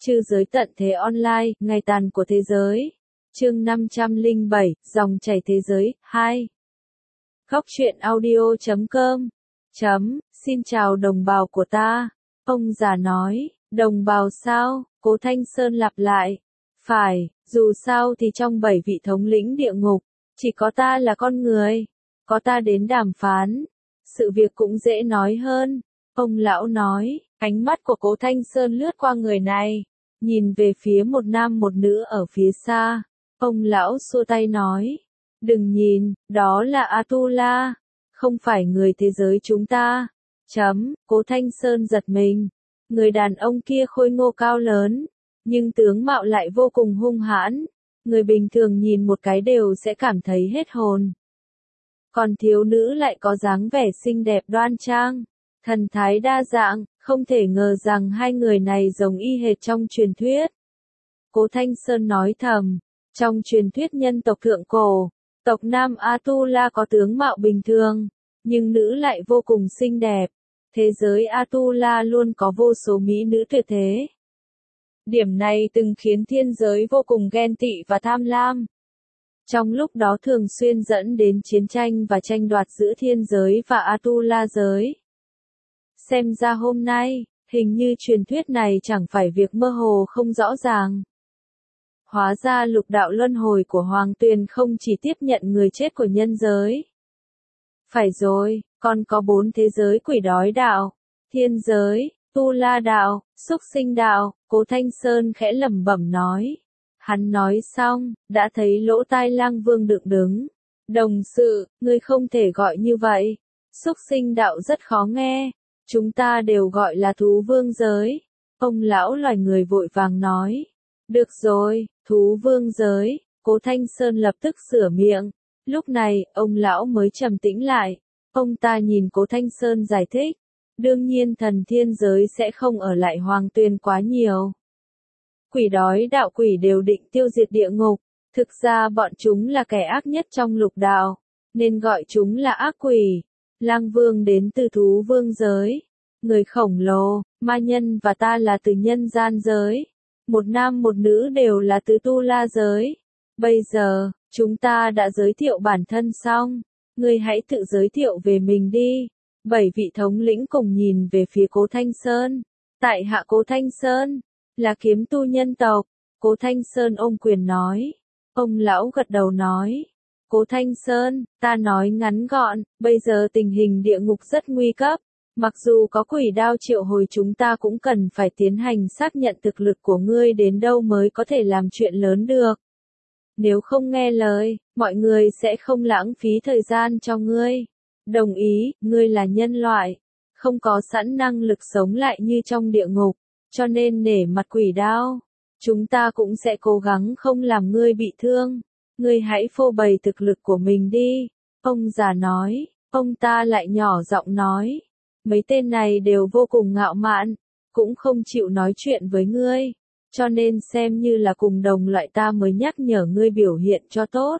Trư giới tận thế online, ngày tàn của thế giới. Chương 507, dòng chảy thế giới, 2. Góc truyện audio.com. Xin chào đồng bào của ta. Ông già nói, đồng bào sao? Cố Thanh Sơn lặp lại. Phải, dù sao thì trong 7 vị thống lĩnh địa ngục, chỉ có ta là con người. Có ta đến đàm phán. Sự việc cũng dễ nói hơn. Ông lão nói, ánh mắt của Cố Thanh Sơn lướt qua người này. Nhìn về phía một nam một nữ ở phía xa. Ông lão xua tay nói. Đừng nhìn, đó là Atula. Không phải người thế giới chúng ta. Cố Thanh Sơn giật mình. Người đàn ông kia khôi ngô cao lớn. Nhưng tướng mạo lại vô cùng hung hãn. Người bình thường nhìn một cái đều sẽ cảm thấy hết hồn. Còn thiếu nữ lại có dáng vẻ xinh đẹp đoan trang. Thần thái đa dạng, không thể ngờ rằng hai người này giống y hệt trong truyền thuyết. Cố Thanh Sơn nói thầm, trong truyền thuyết nhân tộc thượng cổ, tộc Nam Atula có tướng mạo bình thường, nhưng nữ lại vô cùng xinh đẹp. Thế giới Atula luôn có vô số mỹ nữ tuyệt thế. Điểm này từng khiến thiên giới vô cùng ghen tị và tham lam. Trong lúc đó thường xuyên dẫn đến chiến tranh và tranh đoạt giữa thiên giới và Atula giới. Xem ra hôm nay, hình như truyền thuyết này chẳng phải việc mơ hồ không rõ ràng. Hóa ra lục đạo luân hồi của Hoàng Tuyền không chỉ tiếp nhận người chết của nhân giới. Phải rồi, còn có 4 thế giới quỷ đói đạo, thiên giới, tu la đạo, súc sinh đạo, Cố Thanh Sơn khẽ lẩm bẩm nói. Hắn nói xong, đã thấy lỗ tai Lang Vương dựng đứng. Đồng sự, ngươi không thể gọi như vậy. Súc sinh đạo rất khó nghe. Chúng ta đều gọi là thú vương giới. Ông lão loài người vội vàng nói. Được rồi, thú vương giới. Cố Thanh Sơn lập tức sửa miệng. Lúc này, ông lão mới trầm tĩnh lại. Ông ta nhìn Cố Thanh Sơn giải thích. Đương nhiên thần thiên giới sẽ không ở lại Hoàng Tuyền quá nhiều. Quỷ đói đạo quỷ đều định tiêu diệt địa ngục. Thực ra bọn chúng là kẻ ác nhất trong lục đạo, nên gọi chúng là ác quỷ. Lang Vương đến từ thú vương giới. Người khổng lồ, ma nhân và ta là từ nhân gian giới. Một nam một nữ đều là từ tu la giới. Bây giờ, chúng ta đã giới thiệu bản thân xong. Ngươi hãy tự giới thiệu về mình đi. 7 vị thống lĩnh cùng nhìn về phía Cố Thanh Sơn. Tại hạ Cố Thanh Sơn, là kiếm tu nhân tộc. Cố Thanh Sơn ôm quyền nói. Ông lão gật đầu nói. Cố Thanh Sơn, ta nói ngắn gọn, bây giờ tình hình địa ngục rất nguy cấp. Mặc dù có quỷ đao triệu hồi chúng ta cũng cần phải tiến hành xác nhận thực lực của ngươi đến đâu mới có thể làm chuyện lớn được. Nếu không nghe lời, mọi người sẽ không lãng phí thời gian cho ngươi. Đồng ý, ngươi là nhân loại, không có sẵn năng lực sống lại như trong địa ngục, cho nên nể mặt quỷ đao. Chúng ta cũng sẽ cố gắng không làm ngươi bị thương. Ngươi hãy phô bày thực lực của mình đi. Ông già nói, ông ta lại nhỏ giọng nói. Mấy tên này đều vô cùng ngạo mạn, cũng không chịu nói chuyện với ngươi. Cho nên xem như là cùng đồng loại ta mới nhắc nhở ngươi biểu hiện cho tốt.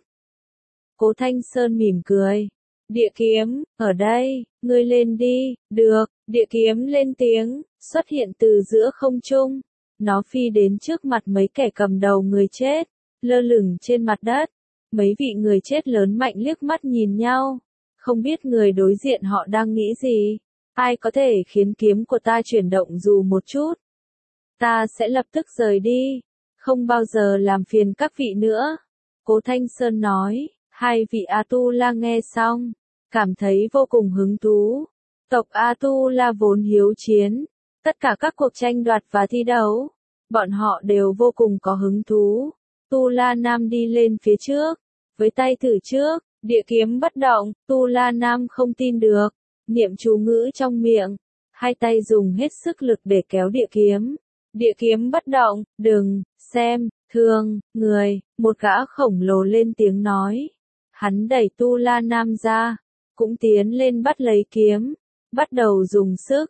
Cố Thanh Sơn mỉm cười. Địa kiếm, ở đây, ngươi lên đi. Được, địa kiếm lên tiếng, xuất hiện từ giữa không trung. Nó phi đến trước mặt mấy kẻ cầm đầu người chết, lơ lửng trên mặt đất. Mấy vị người chết lớn mạnh liếc mắt nhìn nhau. Không biết người đối diện họ đang nghĩ gì. Ai có thể khiến kiếm của ta chuyển động dù một chút? Ta sẽ lập tức rời đi. Không bao giờ làm phiền các vị nữa. Cố Thanh Sơn nói. Hai vị Atula nghe xong, cảm thấy vô cùng hứng thú. Tộc Atula vốn hiếu chiến. Tất cả các cuộc tranh đoạt và thi đấu, bọn họ đều vô cùng có hứng thú. Tu La Nam đi lên phía trước, với tay thử trước, địa kiếm bất động. Tu La Nam không tin được, niệm chú ngữ trong miệng, hai tay dùng hết sức lực để kéo địa kiếm. Địa kiếm bất động, đừng xem thường người. Một gã khổng lồ lên tiếng nói. Hắn đẩy Tu La Nam ra, cũng tiến lên bắt lấy kiếm, bắt đầu dùng sức.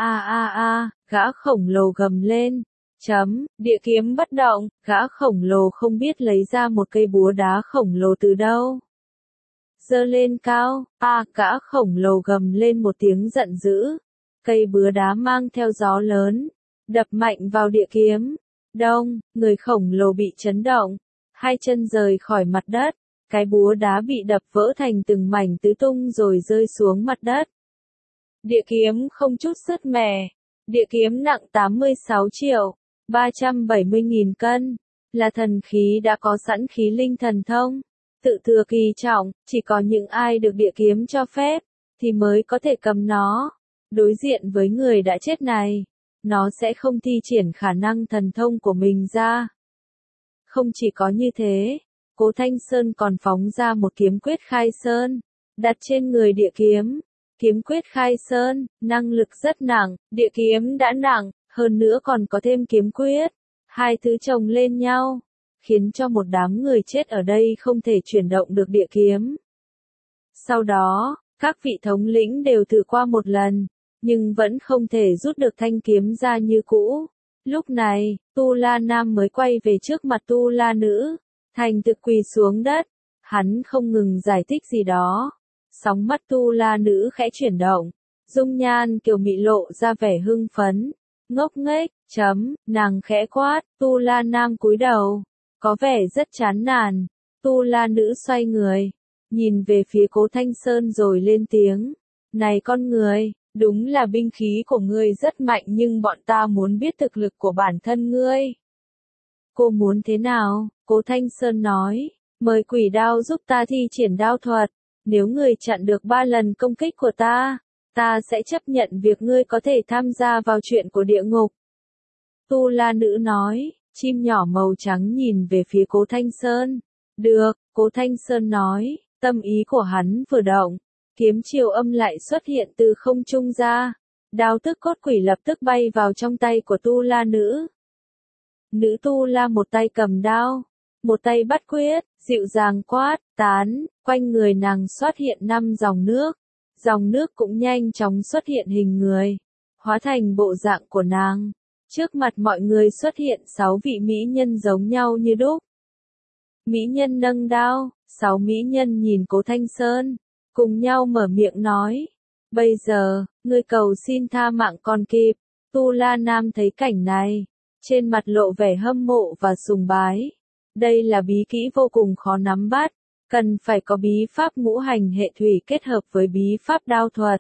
Gã khổng lồ gầm lên. Địa kiếm bất động. Gã khổng lồ không biết lấy ra một cây búa đá khổng lồ từ đâu. Giơ lên cao. Gã khổng lồ gầm lên một tiếng giận dữ. Cây búa đá mang theo gió lớn, đập mạnh vào địa kiếm. Đông, người khổng lồ bị chấn động, hai chân rời khỏi mặt đất, cái búa đá bị đập vỡ thành từng mảnh tứ tung rồi rơi xuống mặt đất. Địa kiếm không chút sứt mẻ. Địa kiếm nặng 86.370.000 cân, là thần khí đã có sẵn khí linh thần thông, tự thừa kỳ trọng, chỉ có những ai được địa kiếm cho phép, thì mới có thể cầm nó. Đối diện với người đã chết này, nó sẽ không thi triển khả năng thần thông của mình ra. Không chỉ có như thế, Cố Thanh Sơn còn phóng ra một kiếm quyết khai sơn, đặt trên người địa kiếm. Kiếm quyết khai sơn, năng lực rất nặng, địa kiếm đã nặng, hơn nữa còn có thêm kiếm quyết. Hai thứ chồng lên nhau, khiến cho một đám người chết ở đây không thể chuyển động được địa kiếm. Sau đó, các vị thống lĩnh đều thử qua một lần, nhưng vẫn không thể rút được thanh kiếm ra như cũ. Lúc này, Tu La Nam mới quay về trước mặt Tu La Nữ, thành thực quỳ xuống đất, hắn không ngừng giải thích gì đó. Sóng mắt Tu La Nữ khẽ chuyển động, dung nhan kiều mị lộ ra vẻ hưng phấn, ngốc nghếch, nàng khẽ quát, Tu La Nam cúi đầu, có vẻ rất chán nản. Tu La Nữ xoay người, nhìn về phía Cố Thanh Sơn rồi lên tiếng, này con người, đúng là binh khí của ngươi rất mạnh nhưng bọn ta muốn biết thực lực của bản thân ngươi. Cô muốn thế nào? Cố Thanh Sơn nói, mời quỷ đao giúp ta thi triển đao thuật. Nếu người chặn được 3 lần công kích của ta sẽ chấp nhận việc ngươi có thể tham gia vào chuyện của địa ngục. Tu La Nữ nói, chim nhỏ màu trắng nhìn về phía Cố Thanh Sơn. Được, Cố Thanh Sơn nói, tâm ý của hắn vừa động, kiếm chiều âm lại xuất hiện từ không trung ra. Đao tức cốt quỷ lập tức bay vào trong tay của Tu La Nữ. Nữ Tu La một tay cầm đao, một tay bắt quyết, dịu dàng quát, tán, quanh người nàng xuất hiện 5 dòng nước cũng nhanh chóng xuất hiện hình người, hóa thành bộ dạng của nàng. Trước mặt mọi người xuất hiện 6 vị mỹ nhân giống nhau như đúc. Mỹ nhân nâng đao, 6 mỹ nhân nhìn Cố Thanh Sơn, cùng nhau mở miệng nói, bây giờ, ngươi cầu xin tha mạng còn kịp. Tu La Nam thấy cảnh này, trên mặt lộ vẻ hâm mộ và sùng bái. Đây là bí kỹ vô cùng khó nắm bắt, cần phải có bí pháp ngũ hành hệ thủy kết hợp với bí pháp đao thuật.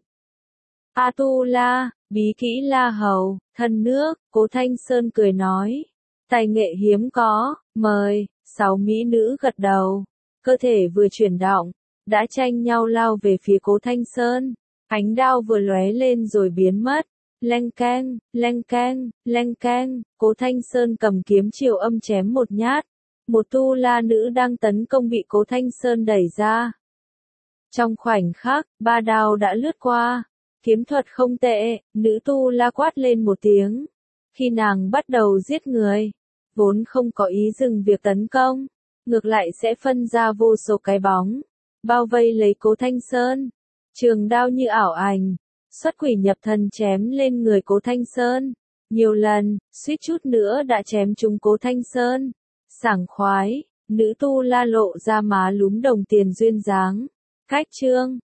A Tu La, bí kỹ La Hầu, thân nước, Cố Thanh Sơn cười nói, tài nghệ hiếm có, mời. 6 mỹ nữ gật đầu, cơ thể vừa chuyển động, đã tranh nhau lao về phía Cố Thanh Sơn. Ánh đao vừa lóe lên rồi biến mất. Leng keng, leng keng, leng keng, Cố Thanh Sơn cầm kiếm chiều âm chém một nhát. Một Tu La Nữ đang tấn công bị Cố Thanh Sơn đẩy ra. Trong khoảnh khắc, 3 đao đã lướt qua. Kiếm thuật không tệ, nữ Tu La quát lên một tiếng. Khi nàng bắt đầu giết người, vốn không có ý dừng việc tấn công, ngược lại sẽ phân ra vô số cái bóng, bao vây lấy Cố Thanh Sơn. Trường đao như ảo ảnh, xuất quỷ nhập thần chém lên người Cố Thanh Sơn. Nhiều lần, suýt chút nữa đã chém trúng Cố Thanh Sơn. Sảng khoái, nữ Tu La lộ ra má lúm đồng tiền duyên dáng. Cách chương